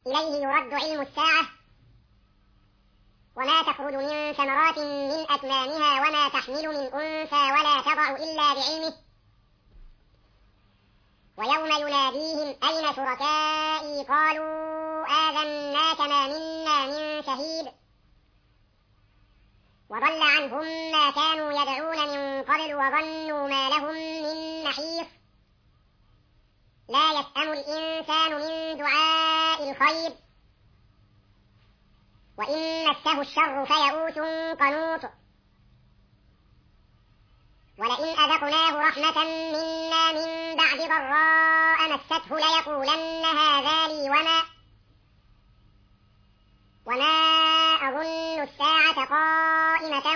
إليه يرد علم الساعة، وما تخرج من ثمرات من أكمامها وما تحمل من أنثى ولا تضع إلا بعلمه، ويوم يناديهم أين شركائي قالوا آذناك ما منا من شهيد، وضل عنهم ما كانوا يدعون من قبل وظنوا ما لهم من محيص. لا يسأم الإنسان من دعاء الخير، وإن مسه الشر فيئوس قنوط. ولئن أذقناه رحمة منا من بعد ضراء مسته ليقولن هذا لي وما أظن الساعة قائمة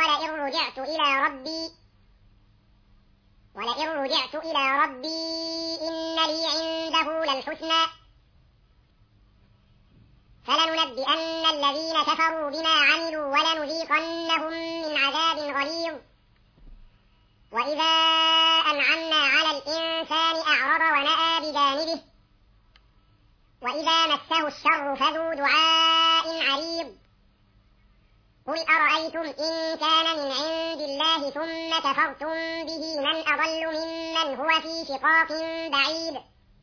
ولئن رجعت إلى ربي إن لي عنده للحسنى، فلننبئن الذين كفروا بما عملوا ولنذيقنهم من عذاب غليظ. وإذا أنعمنا على الإنسان أعرض ونأى بجانبه، وإذا مسه الشر فذو دعاء عريض. قل أرأيتم إن كان من عند الله ثم كفرتم به من أضل ممن هو في شقاق بعيد.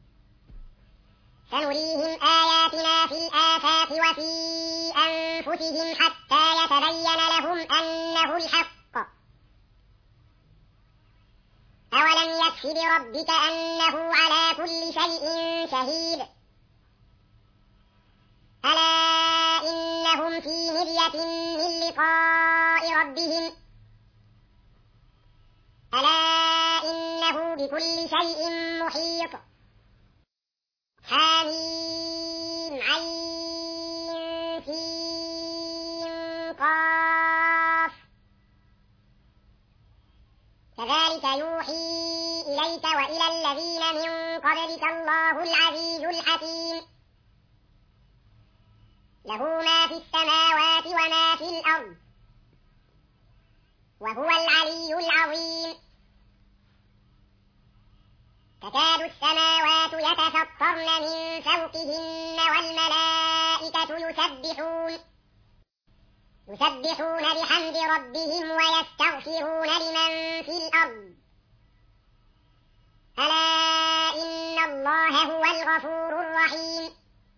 سنريهم آياتنا في الآفاق وفي أنفسهم حتى يتبين لهم أنه الحق. أولم يكف بربك أنه على كل شيء شهيد. ألا إنهم في مرية من لقاء ربهم، ألا إنه بكل شيء محيط. حميم عين سين قاف. كذلك يوحي إليك وإلى الذين من قبلك الله العزيز الحكيم، له ما في السماوات وما في الأرض، وهو العلي العظيم. تكاد السماوات يتفطرن من فوقهن والملائكة يسبحون بحمد ربهم ويستغفرون لمن في الأرض، ألا إن الله هو الغفور الرحيم.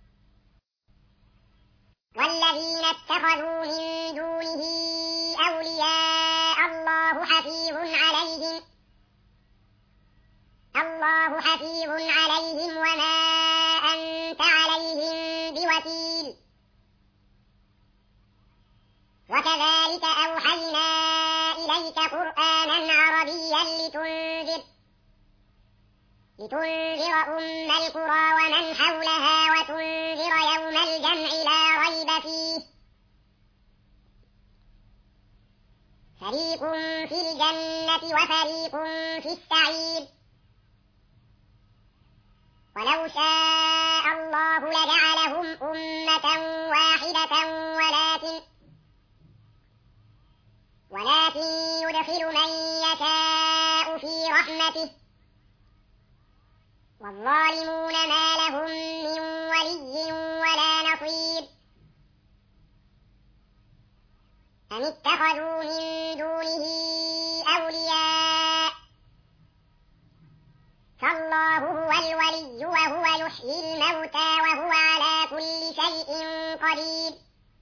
والذين اتخذوا من دونه أولياء الله حفيظ عليهم وما أنت عليهم بوكيل. وكذلك أوحينا إليك قرآنا عربيا لتنذر أم القرى ومن حولها وتنذر يوم الجمع لا ريب فيه، فريق في الجنة وفريق في السعير. ولو شاء الله لجعلهم أمة واحدة ولكن يدخل من يشاء في رحمته، والظالمون ما لهم من ولي ولا نصير. أم اتخذوا من دونه أولياء، فالله هو الولي وهو يحيي الموتى وهو على كل شيء قدير.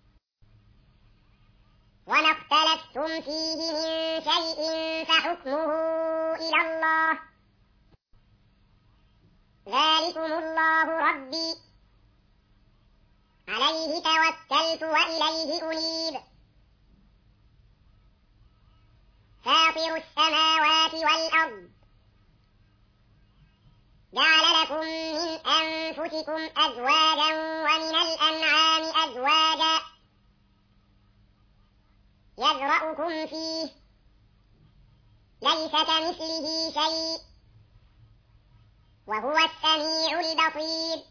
وما اختلفتم فيه من شيء فحكمه إلى الله، ذلكم الله ربي عليه توكلت وإليه أنيب. فاطر السماوات والأرض، جعل لكم من أنفسكم أزواجا ومن الأنعام أزواجا يذرأكم فيه، ليس كمثله شيء وهو السميع البصير.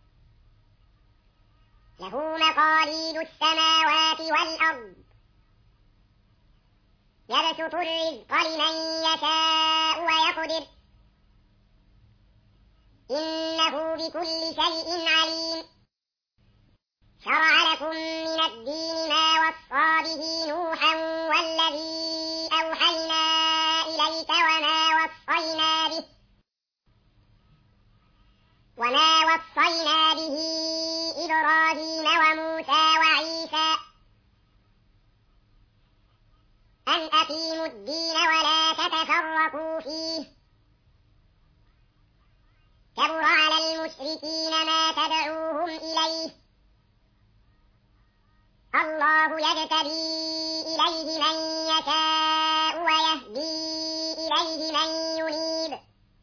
له مقاليد السماوات والأرض، يبسط الرزق لمن يشاء ويقدر، إنه بكل شيء عليم. لكم من الدين ما وصى به نوحا والذي أوحينا إليك وما وصينا به إبراهيم وموسى وعيسى أن أقيموا الدين ولا تتفرقوا فيه كبر على المشركين ما تدعوهم إليه الله يجتبي إليه من يشاء ويهدي إليه من ينيب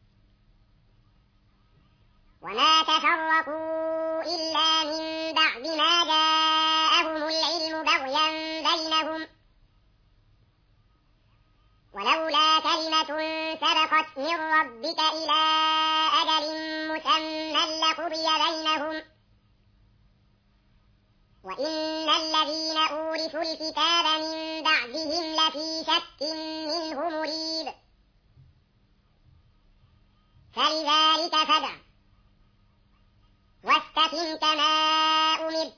وما تفرقوا إلا من بعد ما جاءهم العلم بغيا بينهم ولولا كلمة سبقت من ربك إلى أجل مسمى لقضي بينهم وإن الذين أورثوا الكتاب من بعدهم لفي شك منه مريب فلذلك فادع واستقم كما أمرت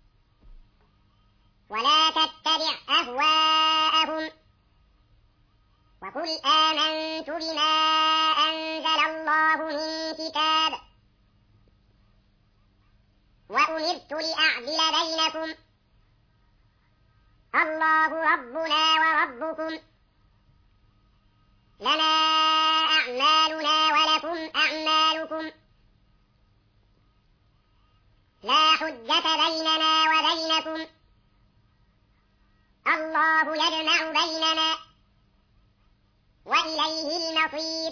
ولا تتبع أهواءهم وقل آمنت بما أنزل الله من كتاب وأمرت لأعدل بينكم الله ربنا وربكم لنا أعمالنا ولكم أعمالكم لا حجة بيننا وبينكم الله يجمع بيننا وإليه المصير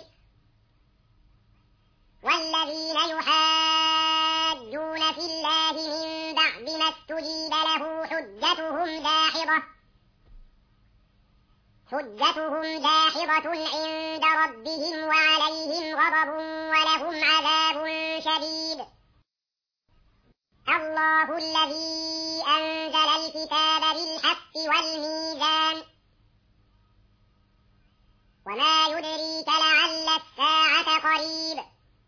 والذين يحاجون في الله من بعد ما استجيب له حجتهم داحضة عند ربهم وعليهم غضب ولهم عذاب شديد الله الذي أنزل الكتاب بالحق والميزان وما يدريك لعل الساعة قريب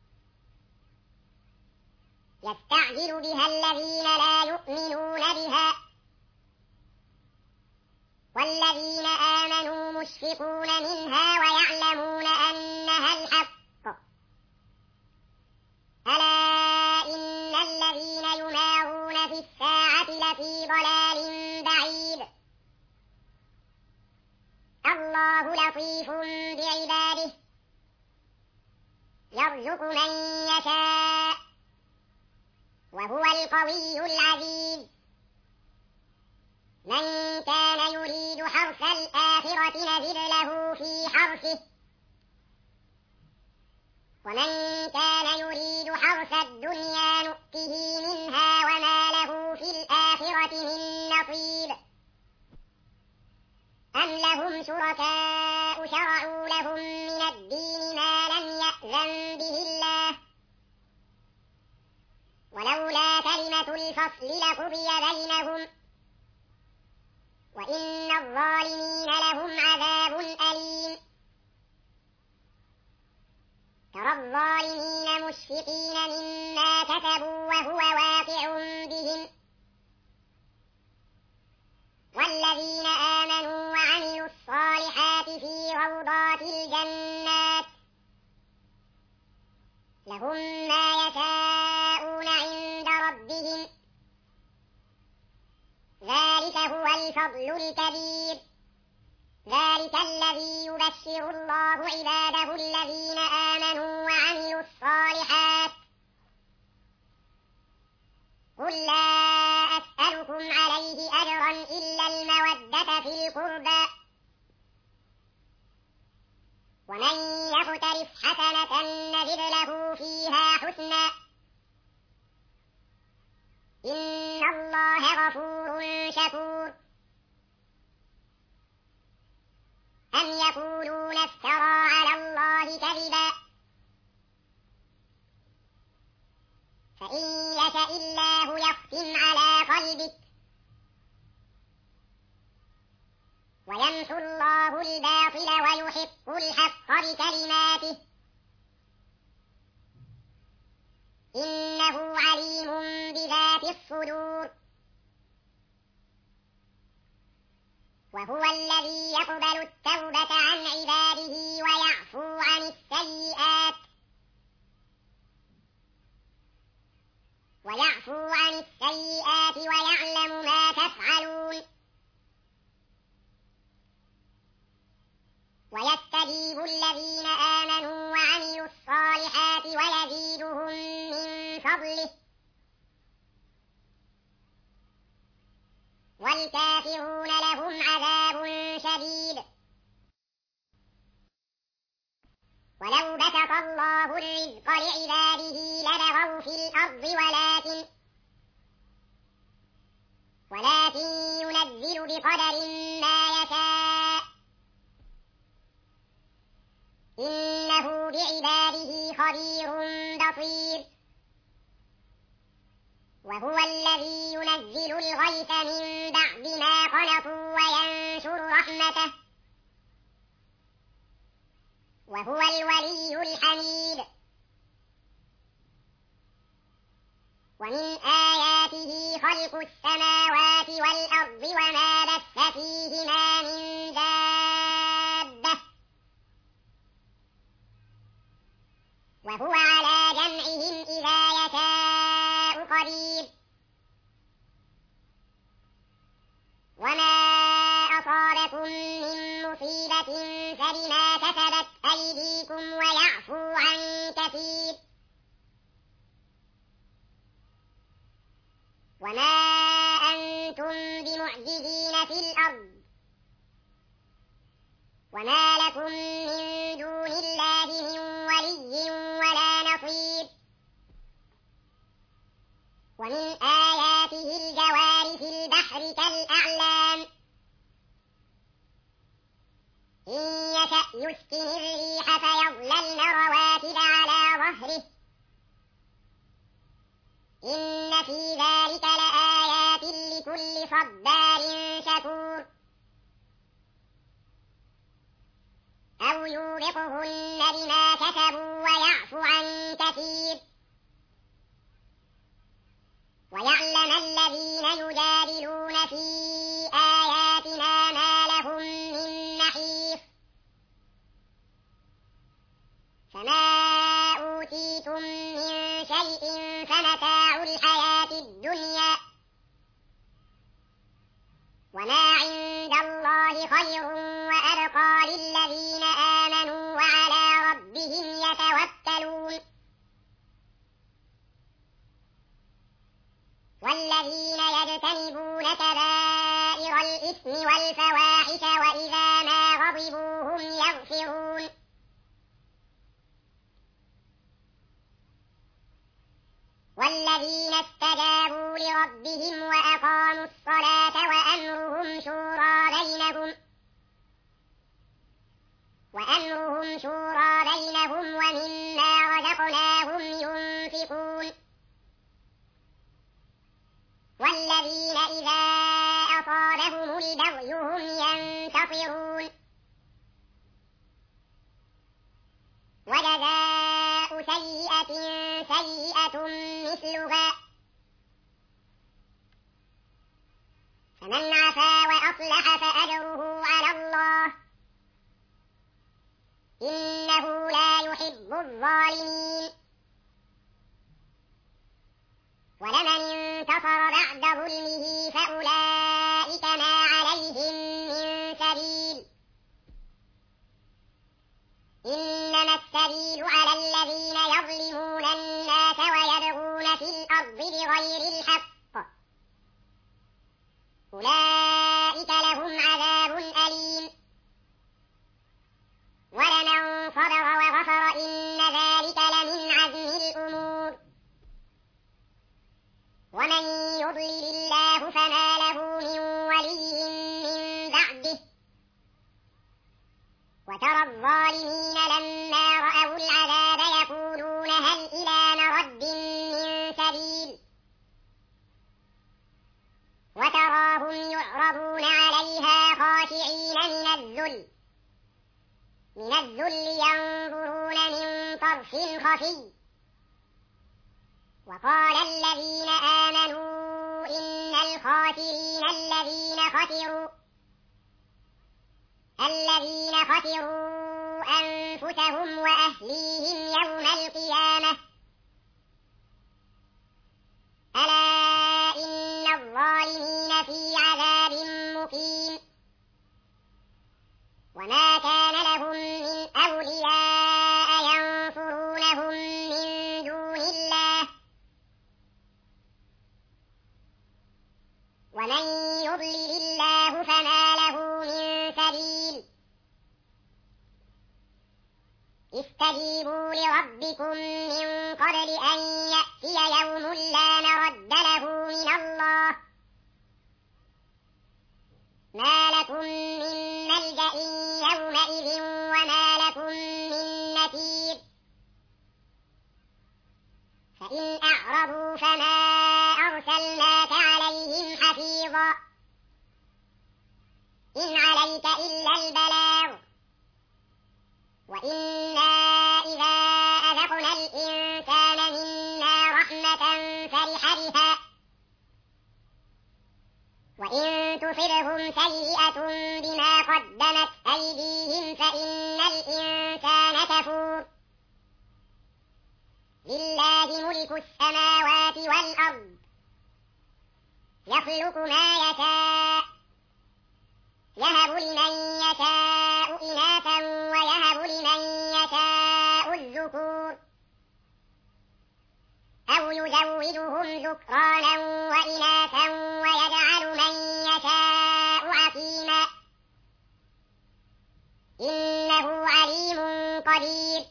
يستعجل بها الذين لا يؤمنون بها والذين آمنوا مشفقون منها ويعلمون أنها الحق ألا إن الذين يمارون في الساعة لفي ضلال بعيد الله لطيف بعباده يرزق من يشاء وهو القوي العزيز من كان يريد حرث الآخرة نزد له في حرثه ومن كان يريد حرث الدنيا نؤته منها وما له في الآخرة من نصيب أم لهم شركاء شرعوا لهم من الدين ما لم يأذن به الله ولولا كلمة الفصل لقضي بينهم وإن الظالمين لهم عذاب أليم ترى الظالمين مشفقين مما كسبوا وهو واقع بهم والذين آمنوا وعملوا الصالحات في روضات الجنات لهم ما يشاءون عند ربهم ذلك هو الفضل الكبير ذلك الذي يبشر الله عباده الذين آمنوا وعملوا الصالحات قل لا أسألكم عليه أجرا إلا المودة في القربى ومن يقترف حسنة نزد له فيها حسنا إن الله غفور شكور أم يقولون افترى على الله كذبا فإن يشأ الله يختم على قلبك ويمحو الله الباطل ويحق الحق بكلماته إنه عليم بذات الصدور وهو الذي يقبل التوبة عن عباده ويعفو عن السيئات ويعلم ما تفعلون ويستجيب الذين آمنوا وعملوا الصالحات ويزيدهم من فضله والكافرون لهم عذاب شديد. ولو بسط الله الرزق لعباده لبغوا في الأرض ولكن ينزل بقدر ما يشاء إنه بعباده خبير بصير. وهو الذي ينزل الغيث من بعد ما قنطوا وينشر رحمته وهو الولي الحميد. ومن آياته خلق السماوات والأرض وما بث فيهما من دابة وهو على جمعهم إذا يشاء قدير. وما أصابكم من مصيبة فبما كسبت أيديكم ويعفو عن كثير. وما أنتم بمعجزين في الأرض وما لكم من دون الله من ولي ولا نصير. ومن آياته الجوار في البحر كالأعلام إن يشأ يسكن الريح فيظللن رواكد على ظهره إن في ذلك لآيات لكل صبار شكور. أو يوبقهن بما كسبوا ويعفو عن كثير. ويعلم الذين يجادلون في آياتنا ما لهم من محيص. فما أوتيتم من شيء فمتاع الحياة الدنيا وما عند الله خير وأبقى للذين آمنوا وعلى ربهم يتوكلون. والذين يجتنبون كبائر الإثم والفواحش وإذا ما غضبوا هم يغفرون. والذين استجابوا لربهم وأقاموا الصلاة وأمرهم شورى بينهم ومما رزقناهم ينفقون. والذين إذا أصابهم البغي هم ينتصرون. وجزاء سيئة سيئة مثلها فمن عفا وأصلح فأجره على الله إنه لا يحب الظالمين. ولمن انتصر بعد ظلمه فأولئك ما عليهم من سبيل إنما السبيل على الذين يظلمون الناس ويبغون في الأرض بغير الحق أولئك لهم عذاب أليم. ولمن صبر وغفر إن ذلك لمن عزم الأمور. ومن يضلل الله فما له من ولي من بعده. وترى الظالمين لما رأوا العذاب يقولون هل إلى مرد من سبيل وتراهم يعرضون عليها خاشعين من الذل ينظرون من طرف خفي. وقال الذين آمنوا إن الخاسرين الذين خسروا الذين خسروا أنفسهم وأهليهم يوم القيامة ألا إن الظالمين في عذاب مقيم وما كان لهم من أولياء ينصرونهم من دون الله ومن يضلل الله فما له من سبيل استجيبوا لربكم من قبل أن يأتي يوم لا مرد له من الله ما لكم من ملجأ يومئذ وما لكم من نكير فإن أعرضوا فما أرسلناك عليهم حفيظا إن عليك إلا البلاغ وإنا إذا أذقنا الإنسان منا رحمة فرح بها وإن تصبهم سيئة بما قدمت أيديهم فإن الإنسان كفور لله ملك السماوات والأرض يخلق ما يشاء يهب لمن يشاء إناثا ويهب لمن يشاء الذكور أو يزوجهم ذكرانا وإناثا ويجعل من يشاء عقيما إنه عليم قدير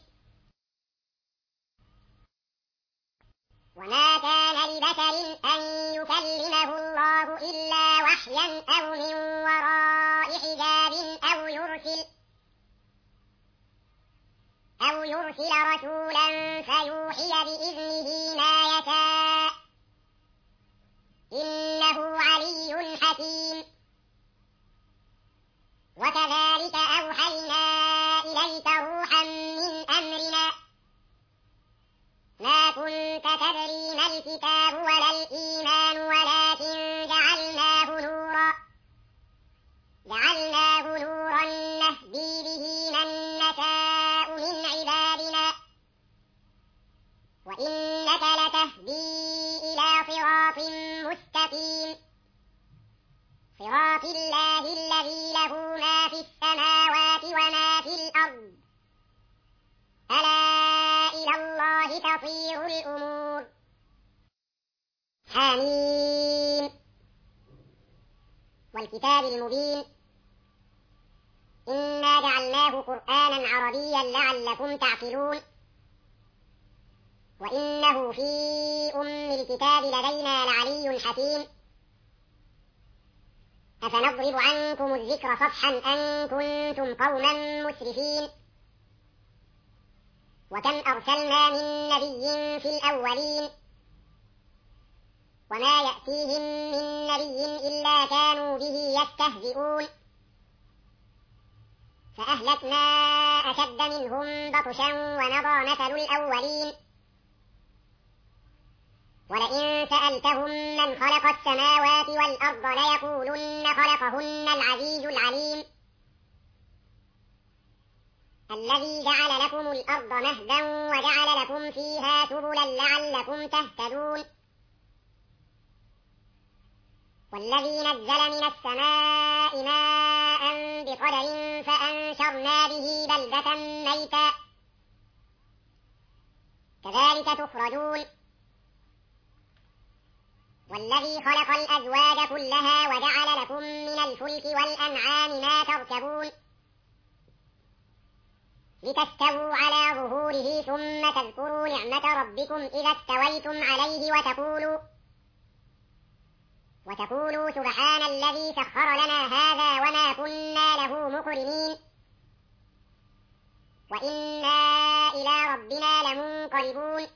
وما كان لبشر أن يكلمه الله إلا وحيا أو من وراء حجاب أو يرسل رسولا فيوحي بإذنه ما يشاء إنه علي حكيم وكذلك أوحينا إليك روحا من أمرنا ما كنت تدري ما الكتاب ولا الإيمان ولكن جعلناه نورا نهدي به من نشاء من عبادنا وإنك لتهدي إلى صراط مستقيم صراط الله الذي له ما في السماوات وما في الأرض ألا إلى الله تصير الأمور حميم والكتاب المبين إنا جعلناه قرآنا عربيا لعلكم تعقلون وإنه في أم الكتاب لدينا لعلي حكيم أفنضرب عنكم الذكر صفحا أن كنتم قوما مسرفين وكم أرسلنا من نبي في الأولين وما يأتيهم من نبي إلا كانوا به يستهزئون فأهلكنا أشد منهم بطشا ومضى مثل الأولين ولئن سألتهم من خلق السماوات والأرض ليقولن خلقهن العزيز العليم الذي جعل لكم الأرض مهدا وجعل لكم فيها سبلا لعلكم تهتدون والذي نزل من السماء ماء بقدر فأنشرنا به بلدة ميتا كذلك تخرجون والذي خلق الأزواج كلها وجعل لكم من الفلك والأنعام ما تركبون لتستووا على ظهوره ثم تذكروا نعمة ربكم إذا استويتم عليه وتقولوا سبحان الذي سخر لنا هذا وما كنا له مقرنين وإنا إلى ربنا لمنقلبون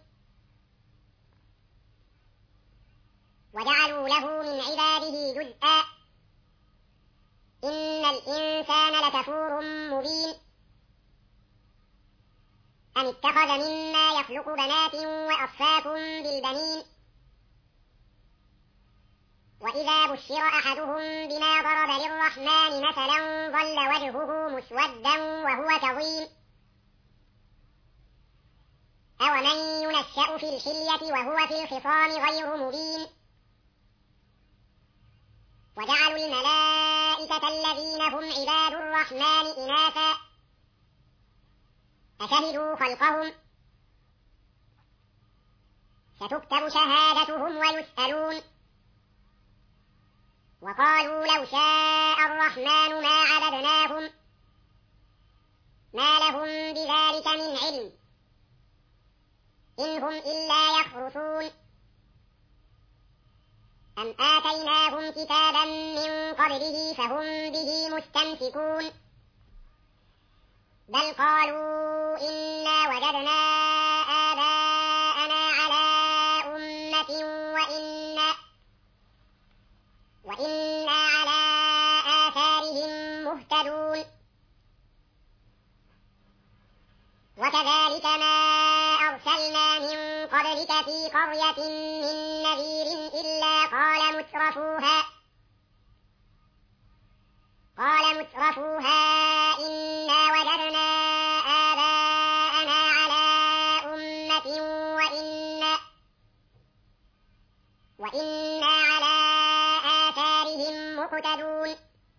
وجعلوا له من عباده جزءا إن الإنسان لكفور مبين أم اتخذ مما يخلق بنات وأصفاكم بالبنين وإذا بشر أحدهم بما ضرب للرحمن مثلا ظل وجهه مسودا وهو كظيم أومن ينشأ في الحلية وهو في الخصام غير مبين وجعلوا الملائكة الذين هم عباد الرحمن إناثا أشهدوا خلقهم ستكتب شهادتهم ويسألون وقالوا لو شاء الرحمن ما عبدناهم ما لهم بذلك من علم إن هم إلا يخرصون أم آتيناهم كتابا من قبله فهم به مستمسكون بل قالوا إنا وجدنا آباءنا على أمة وإنا على آثارهم مهتدون وكذلك ما أرسلنا من قبلك في قرية من نذير إلا قال مترفوها إنا وجدنا آباءنا على أمة وإنا على آثارهم مقتدون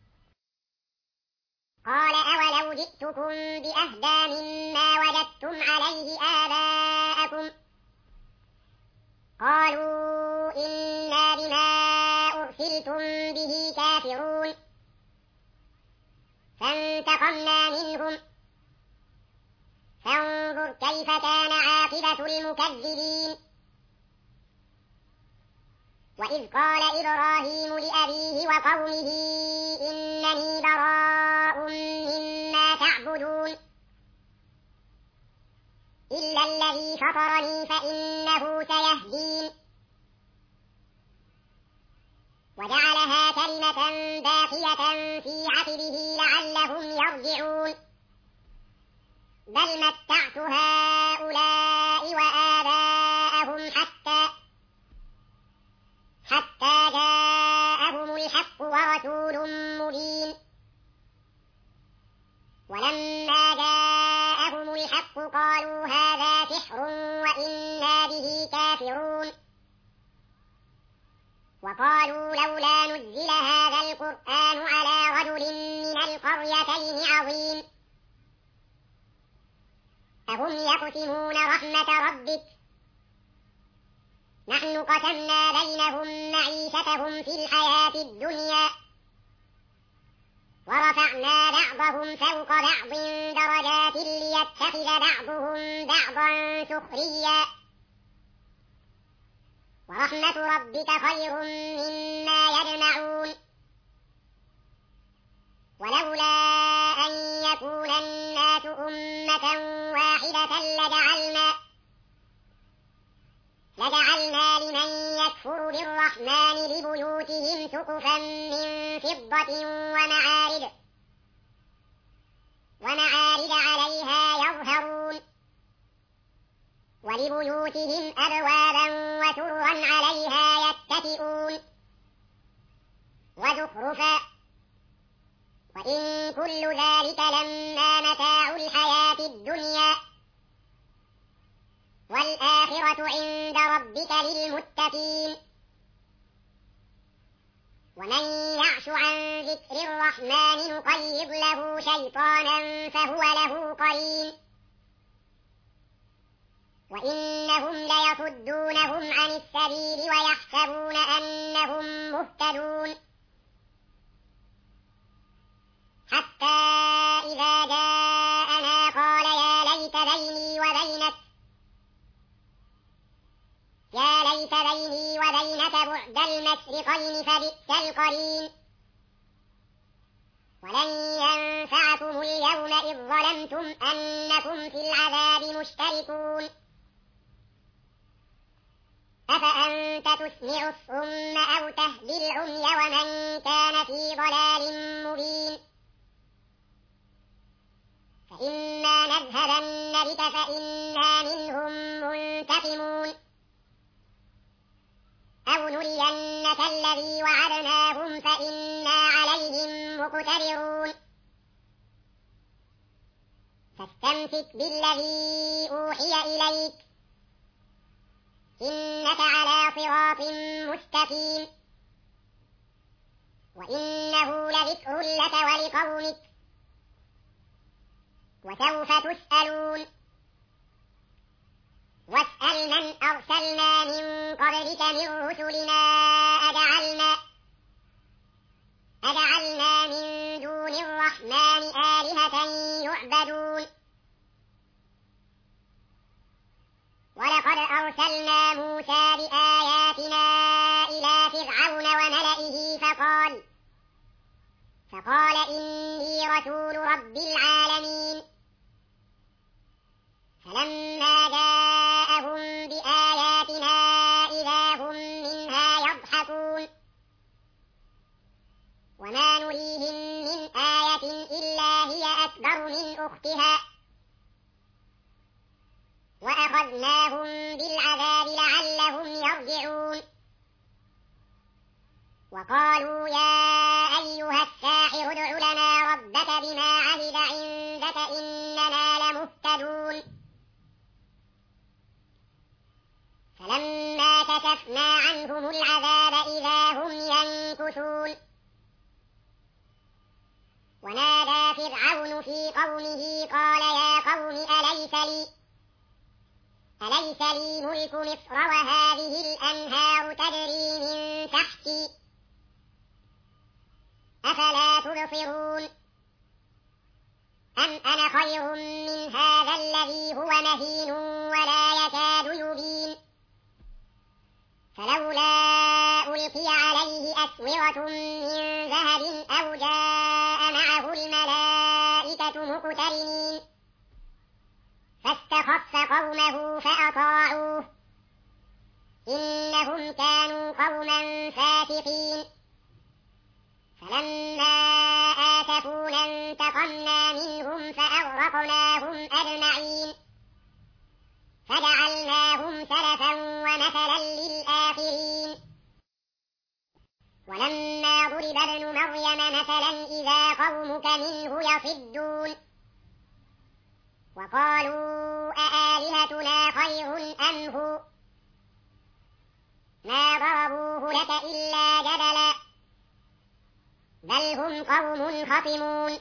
قال أولو جئتكم بأهدى مما وجدتم عليه آباءكم قالوا إنا بما أرسلتم به كافرون فانتقمنا منهم فانظر كيف كان عاقبة المكذبين وإذ قال إبراهيم لأبيه وقومه إنني براء مما تعبدون إلا الذي فطرني فإنه سيهدين وجعلها كلمة باقية في عقبه لعلهم يرجعون بل متعت هؤلاء وآباءهم حتى جاءهم الحق ورسول مبين ولما جاءهم الحق قالوا هذا سحر وإنا به كافرون وقالوا لولا نزل هذا القرآن على رجل من القريتين عظيم أهم يقسمون رحمة ربك نحن قسمنا بينهم معيشتهم في الحياة الدنيا ورفعنا بعضهم فوق بعض درجات ليتخذ بعضهم بعضا سخريا ورحمة ربك خير مما يجمعون ولولا أن يكون الناس أمة واحدة لجعلنا لمن يكفر بالرحمن لبيوتهم سقفا من فضة ومعارج عليها يظهرون ولبيوتهم أبوابا وسررا عليها يتكئون وزخرفا وإن كل ذلك لما متاع الحياة الدنيا والآخرة عند ربك للمتقين ومن يعش عن ذكر الرحمن نقيض له شيطانا فهو له قرين وإنهم ليصدونهم عن السبيل ويحسبون أنهم مهتدون حتى إذا جاءنا قال يا ليت بيني وبينك بعد المشرقين فبئس القرين ولن ينفعكم اليوم إذ ظلمتم أنكم في العذاب مشتركون أفأنت تسمع الصم أو تهدي العمي ومن كان في ضلال مبين فإما نذهبن بك فإنا منهم منتقمون أو نرينك الذي وعدناهم فإنا عليهم مقتدرون فاستمسك بالذي أوحي إليك إنك على صراط مستقيم وإنه لذكر لك ولقومك وسوف تسألون واسأل من أرسلنا من قبلك من رسلنا أجعلنا من دون الرحمن آلهة يعبدون ولقد أرسلنا موسى بآياتنا إلى فرعون وملئه فقال إني رسول رب العالمين فلما جاءهم بآياتنا إذا هم منها يضحكون وما نريهم من آية إلا هي أكبر من أختها وأخذناهم بالعذاب لعلهم يرجعون وقالوا يا أيها الساحر ادع لنا ربك بما عهد عندك إننا لمهتدون فلما كشفنا عنهم العذاب إذا هم ينكثون ونادى فرعون في قومه قال يا قوم أليس لي ملك مصر وهذه الأنهار تجري من تحتي أفلا تبصرون أم أنا خير من هذا الذي هو مهين ولا يكاد يبين فلولا ألقي عليه أسورة من ذهب أو جاء معه الملائكة مقترنين فاستخف قومه فأطاعوه إنهم كانوا قوما فاسقين فلما آسفونا انتقمنا منهم فأغرقناهم أجمعين فجعلناهم سلفا ومثلا للآخرين ولما ضرب ابن مريم مثلا إذا قومك منه يصدون وقالوا أآلهتنا خير أم هو ما ضربوه لك إلا جدلا بل هم قوم خصمون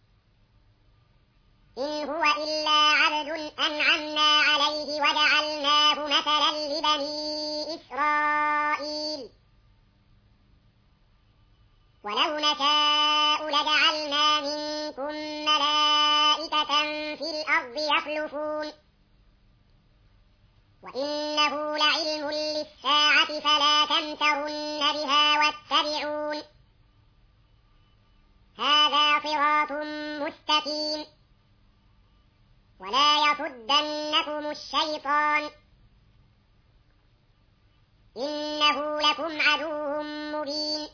إن هو إلا عبد أنعمنا عليه وجعلناه مثلا لبني إسرائيل ولو نشاء لجعلنا منكم ملائكة في الأرض يخلفون وإنه لعلم للساعة فلا تمترن بها واتبعون هذا صراط مستقيم ولا يصدنكم الشيطان إنه لكم عدو مبين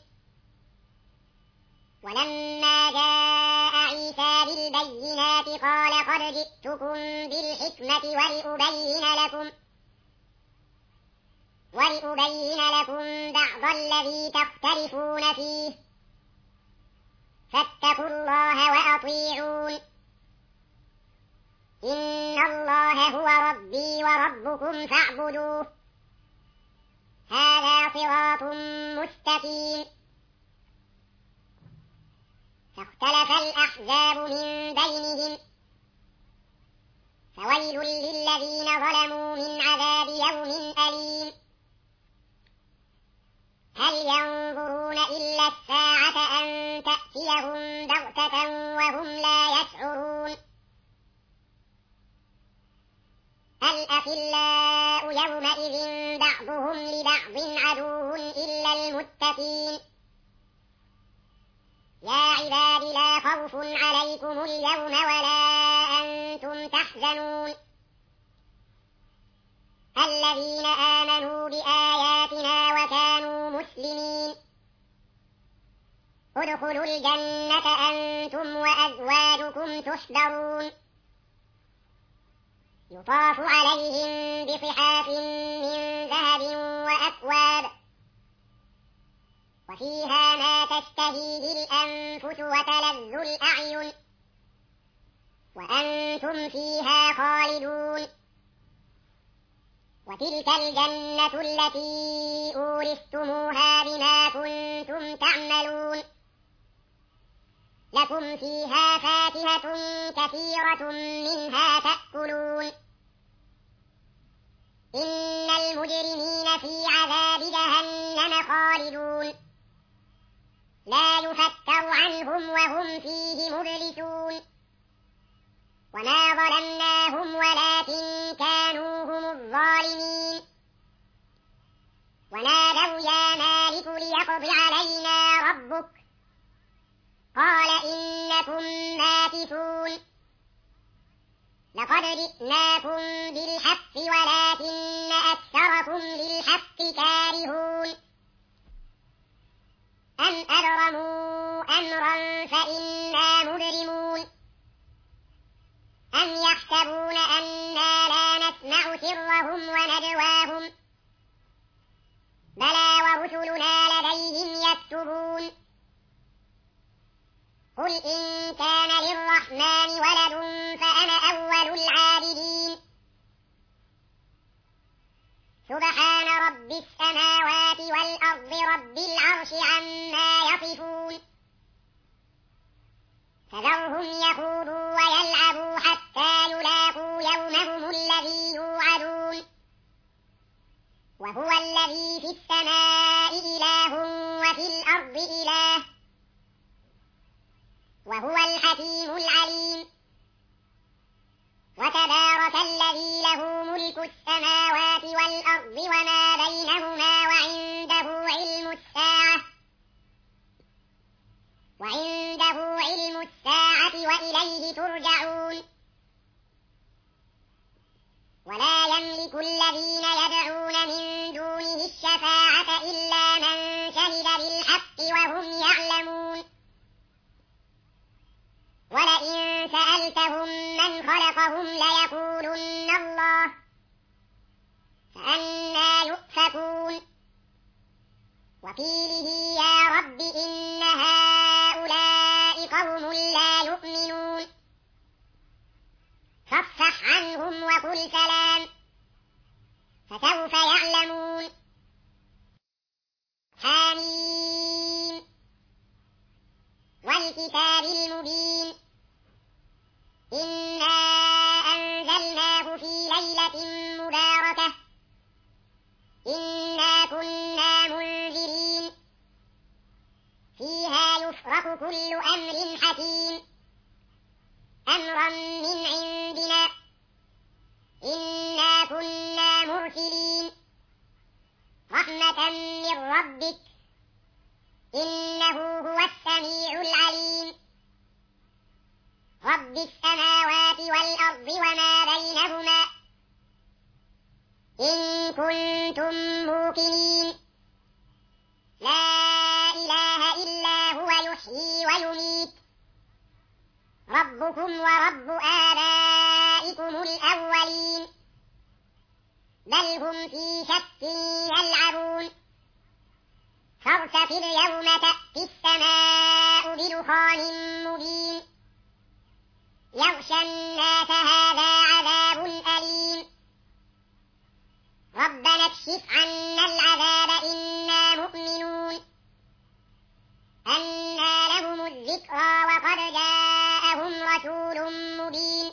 ولما جاء عيسى بالبينات قال قد جئتكم بالحكمة ولأبين لكم بعض الذي تختلفون فيه فاتقوا الله وأطيعون إن الله هو ربي وربكم فاعبدوه هذا صراط مستقيم فاختلف الأحزاب من بينهم فويل للذين ظلموا من عذاب يوم أليم هل ينظرون إلا الساعة أن تأتيهم بغتة وهم لا يشعرون الأخلاء يومئذ بعضهم لبعض عدو إلا المتقين يا عباد لا خوف عليكم اليوم ولا أنتم تحزنون الذين آمنوا بآياتنا وكانوا مسلمين ادخلوا الجنة أنتم وأزواجكم تحبرون يطاف عليهم بصحاف من ذهب وفيها ما تشتهيه الأنفس وتلذ الأعين وأنتم فيها خالدون وتلك الجنة التي أورثتموها بما كنتم تعملون لكم فيها فاكهة كثيرة منها تأكلون إن المجرمين في عذاب جهنم خالدون لا يفتر عنهم وهم فيه مبلسون وما ظلمناهم ولكن كانوا هم الظالمين ونادوا يا مالك ليقض علينا ربك قال إنكم ماكثون لقد جئناكم بالحق ولكن أكثركم للحق كارهون أم أبرموا أمرا فإنا مبرمون أم يحسبون أنا لا نسمع سرهم ونجواهم بلى ورسلنا لديهم يكتبون قل إن كان للرحمن ولد فأنا أول العابدين سبحان رب السماوات والأرض رب العرش عما يصفون فذرهم يخوضوا ويلعبوا حتى يلاقوا يومهم الذي يوعدون وهو الذي في السماء إله وفي الأرض إله وهو الحكيم العليم وتبارك الذي له ملك السماوات والأرض وما بينهما وعنده علم الساعة وإليه ترجعون ولا يملك الذين يدعون من دونه الشفاعة إلا من شهد بالحق وهم يعلمون ولئن سألتهم من خلقهم ليقولن الله فأنى يؤفكون وقيله يا رب إن هؤلاء قوم لا يؤمنون فاصفح عنهم وقل سلام فسوف يعلمون حميم والكتاب المبين إنا أنزلناه في ليلة مباركة إنا كنا منذرين فيها يفرق كل أمر حكيم أمرا من عندنا إنا كنا مرسلين رحمة من ربك إنه هو السميع العليم رب السماوات والأرض وما بينهما إن كنتم موقنين لا إله إلا هو يحيي ويميت ربكم ورب آبائكم الأولين بل هم في شك يلعبون فارتقب يوم تأتي السماء بدخان مبين يغشى الناس هذا عذاب أليم ربنا اكشف عنا العذاب إنا مؤمنون أنى لهم الذكرى وقد جاءهم رسول مبين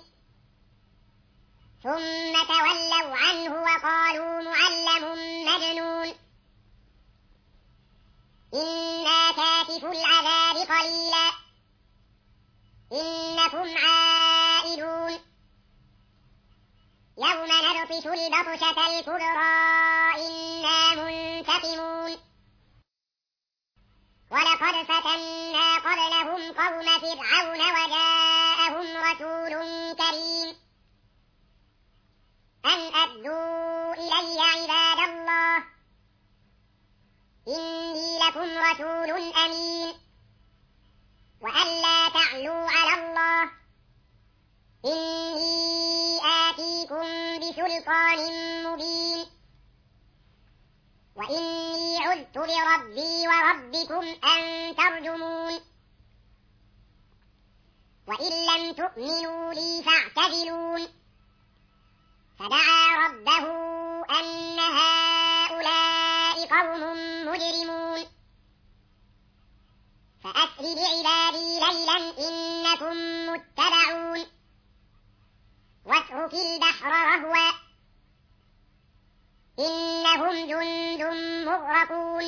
ثم تولوا عنه وقالوا معلم مجنون إنا كاشف العذاب قليلا إنكم عائدون يوم نبطش البطشة الكبرى إنا منتقمون ولقد فتنا قبلهم قوم فرعون وجاءهم رسول كريم أن أدوا إلي عباد الله إني لكم رسول أمين وأن لا تعلوا على الله إني آتيكم بسلطان مبين وإني عذت بربي وربكم أن ترجمون وإن لم تؤمنوا لي فاعتزلون فدعا ربه أن هؤلاء قوم مجرمون فأسر بعبادي ليلا إنكم متبعون واترك البحر رهوا إنهم جند مغرقون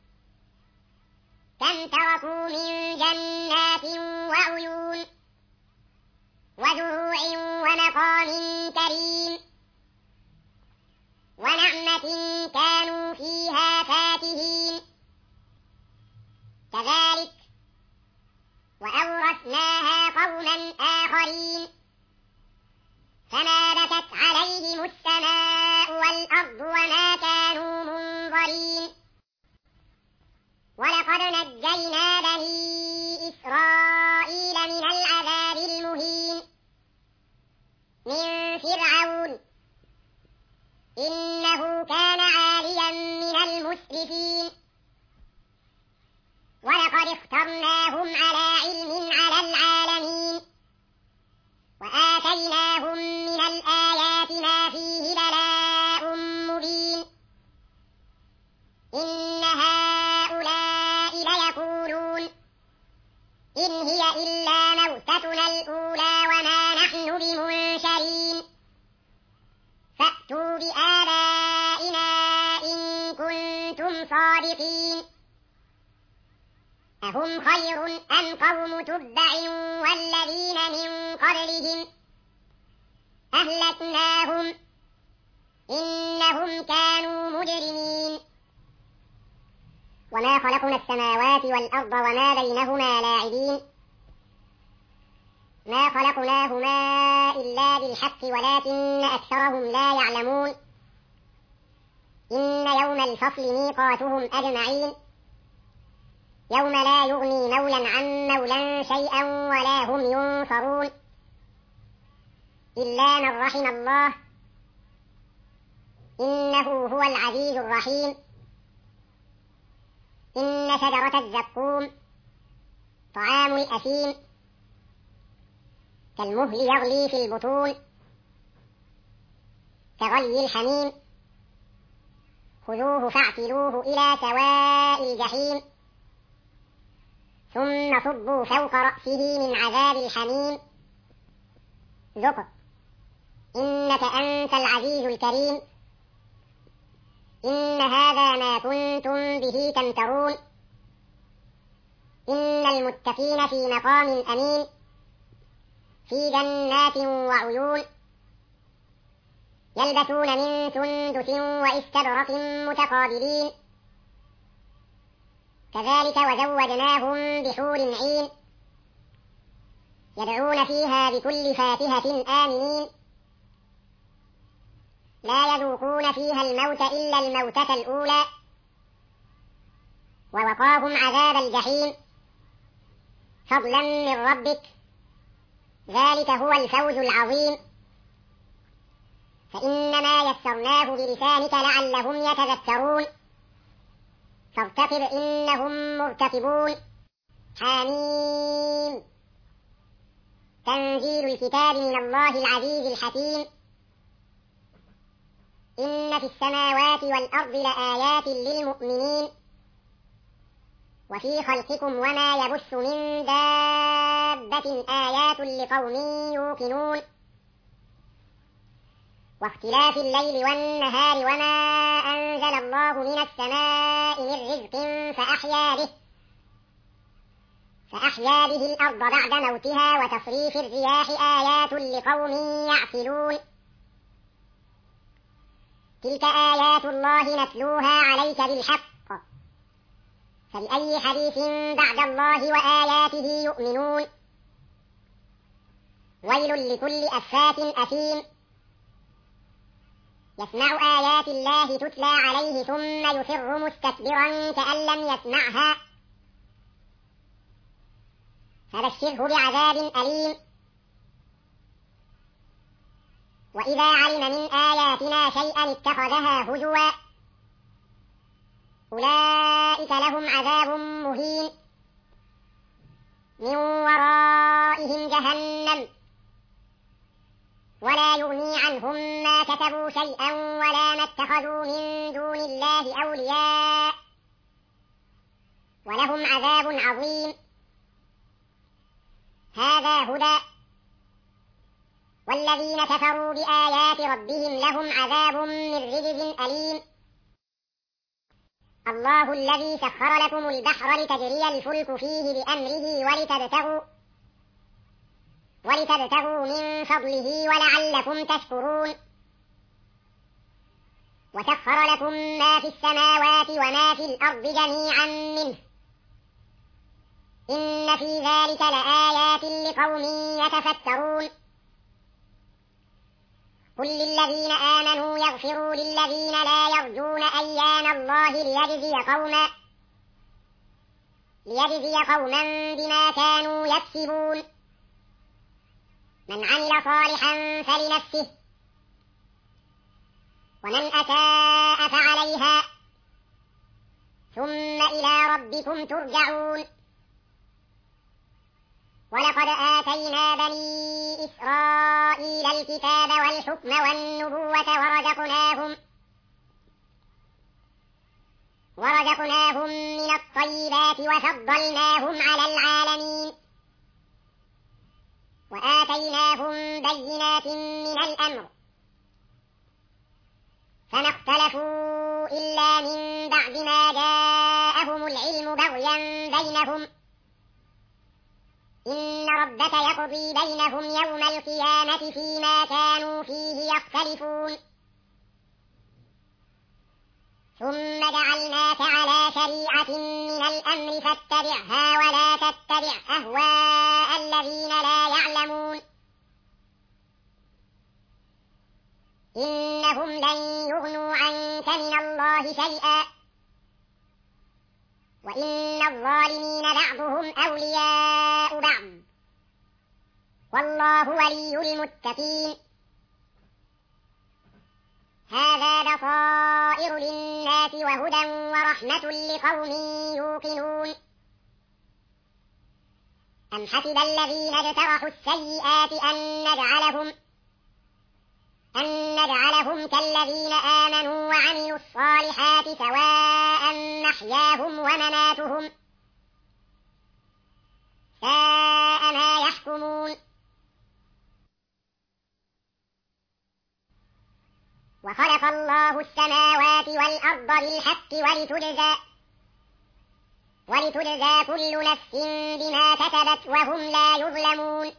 كم تركوا من جنات وعيون وزروع ومقام كريم ونعمة كانوا فيها فاكهين كذلك وأورثناها قوما آخرين فما بكت عليهم السماء والأرض وما كانوا منظرين ولقد نجينا بني إسرائيل من العذاب المهين من فرعون إنه كان عاليا من المسرفين ولقد اخترناهم على علم على العالمين وآتيناهم من الآيات ما فيه بلاء مبين إن هؤلاء ليقولون إن هي إلا موتتنا الأولى وما نحن بمنشرين فأتوا بآبائنا إن كنتم صادقين أهم خير أم قوم تبع والذين من قبلهم أهلكناهم إنهم كانوا مجرمين وما خلقنا السماوات والأرض وما بينهما لاعبين ما خلقناهما إلا بالحق ولكن أكثرهم لا يعلمون إن يوم الفصل ميقاتهم أجمعين يوم لا يغني مولا عن مولا شيئا ولا هم ينصرون إلا من رحم الله إنه هو العزيز الرحيم إن شجرة الزقوم طعام الأثيم كالمهل يغلي في البطون كغلي الحميم خذوه فاعتلوه إلى سواء الجحيم ثم صبوا فوق رأسه من عذاب الحميم ذق إنك أنت العزيز الكريم إن هذا ما كنتم به تمترون إن المتقين في مقام أمين في جنات وعيون يلبسون من سندس واستبرق متقابلين كذلك وزوجناهم بحور عين يدعون فيها بكل فاكهة آمنين لا يذوقون فيها الموت إلا الموتة الأولى ووقاهم عذاب الجحيم فضلا من ربك ذلك هو الفوز العظيم فإنما يسرناه بلسانك لعلهم يتذكرون فارتقب إنهم مرتقبون حميم تنزيل الكتاب من الله العزيز الحكيم إن في السماوات والأرض لآيات للمؤمنين وفي خلقكم وما يبث من دابة آيات لقوم يوقنون واختلاف الليل والنهار وما أنزل الله من السماء من رزق فأحيا به الأرض بعد موتها وتصريف الرياح آيات لقوم يعقلون تلك آيات الله نتلوها عليك بالحق فبأي حديث بعد الله وآياته يؤمنون ويل لكل أفاك أثيم يسمع آيات الله تتلى عليه ثم يصر مستكبرا كأن لم يسمعها فبشره بعذاب أليم وإذا علم من آياتنا شيئا اتخذها هزوا أولئك لهم عذاب مهين من ورائهم جهنم ولا يغني عنهم ما كسبوا شيئا ولا ما اتخذوا من دون الله أولياء ولهم عذاب عظيم. هذا هدى والذين كفروا بآيات ربهم لهم عذاب من رجز أليم. الله الذي سخر لكم البحر لتجري الفلك فيه بأمره ولتبتغوا من فضله ولعلكم تشكرون. وسخر لكم ما في السماوات وما في الأرض جميعا منه إن في ذلك لآيات لقوم يتفكرون. قل للذين آمنوا يغفروا للذين لا يرجون أيام الله ليجزي قوما بما كانوا يكسبون. من عمل صالحا فلنفسه ومن أساء فعليها ثم إلى ربكم ترجعون. ولقد آتينا بني إسرائيل الكتاب والحكم والنبوة ورزقناهم من الطيبات وفضلناهم على العالمين وآتيناهم بينات من الأمر فما اختلفوا إلا من بعد ما جاءهم العلم بغيا بينهم إن ربك يقضي بينهم يوم القيامة فيما كانوا فيه يختلفون. ثم جعلناك على شريعة من الأمر فاتبعها ولا تتبع أهواء الذين لا يعلمون إنهم لن يغنوا عنك من الله شيئا وإن الظالمين بعضهم أولياء بعض والله ولي المتقين. هذا بصائر للناس وهدى ورحمة لقوم يوقنون. أم حسب الذين اجترحوا السيئات أن نجعلهم كالذين آمنوا وعملوا الصالحات سواء محياهم ومماتهم ساء ما يحكمون. وخلق الله السماوات والأرض بالحق ولتجزى كل نفس بما كسبت وهم لا يظلمون.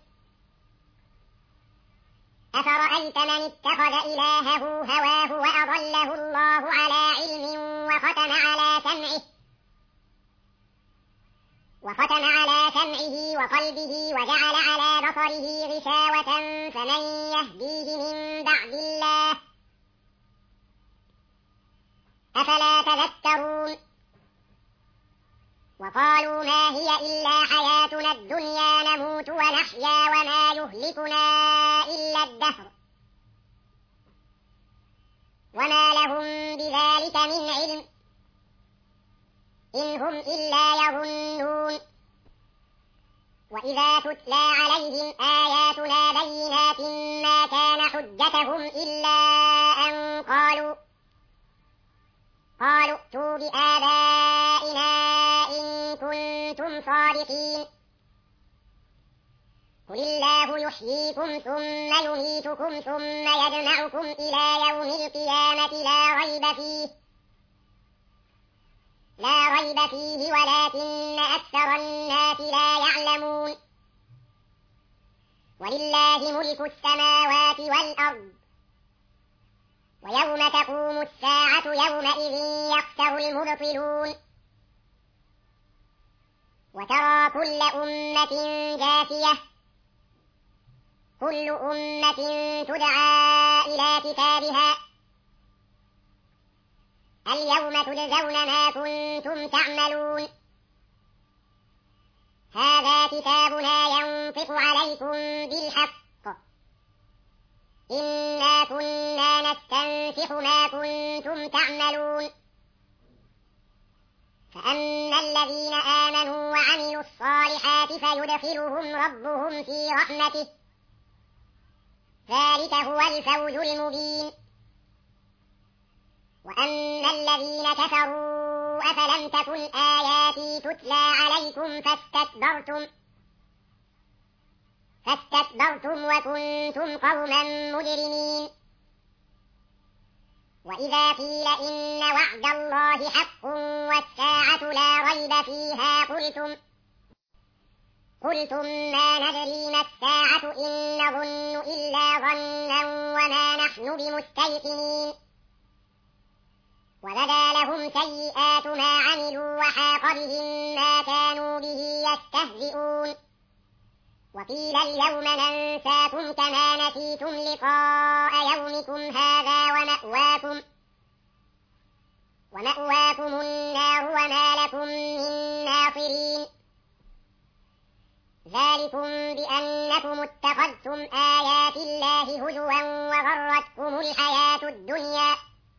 أفرأيت من اتخذ إلهه هواه وأضله الله على علم وختم على سمعه وقلبه وجعل على بصره غشاوة فمن يهديه من بعد الله أفلا تذكرون. وقالوا ما هي إلا حياتنا الدنيا نموت ونحيا وما يهلكنا إلا الدهر وما لهم بذلك من علم إن هم إلا يظنون. وإذا تتلى عليهم آياتنا بينات ما كان حجتهم إلا أن قالوا ائتوا بآبائنا إن كنتم صادقين. قل الله يحييكم ثم يميتكم ثم يجمعكم إلى يوم القيامة لا ريب فيه ولكن أكثر الناس لا يعلمون. ولله ملك السماوات والأرض ويوم تقوم الساعة يومئذ يخسر المبطلون. وترى كل أمة جاثية كل أمة تدعى إلى كتابها اليوم تجزون ما كنتم تعملون. هذا كتابنا ينطق عليكم بالحق إنا كنا نستنسخ ما كنتم تعملون. فأما الذين آمنوا وعملوا الصالحات فيدخلهم ربهم في رحمته ذلك هو الفوز المبين. وأما الذين كفروا أفلم تكن آياتي تتلى عليكم فاستكبرتم وكنتم قوما مجرمين. وإذا قيل إن وعد الله حق والساعة لا ريب فيها قلتم ما ندري ما الساعة إن نظن إلا ظنا وما نحن بمستيقنين. وبدا لهم سيئات ما عملوا وحاق بهم ما كانوا به يستهزئون. وقيل اليوم ننساكم كما نسيتم لقاء يومكم هذا ومأواكم النار وما لكم من ناصرين. ذلكم بأنكم اتخذتم آيات الله هزوا وغرتكم الحياة الدنيا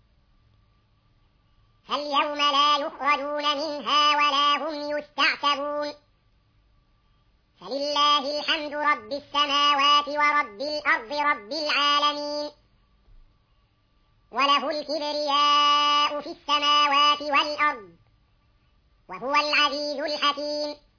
فاليوم لا يخرجون منها ولا هم يستعتبون. فلله الحمد رب السماوات ورب الأرض رب العالمين. وله الكبرياء في السماوات والأرض وهو العزيز الحكيم.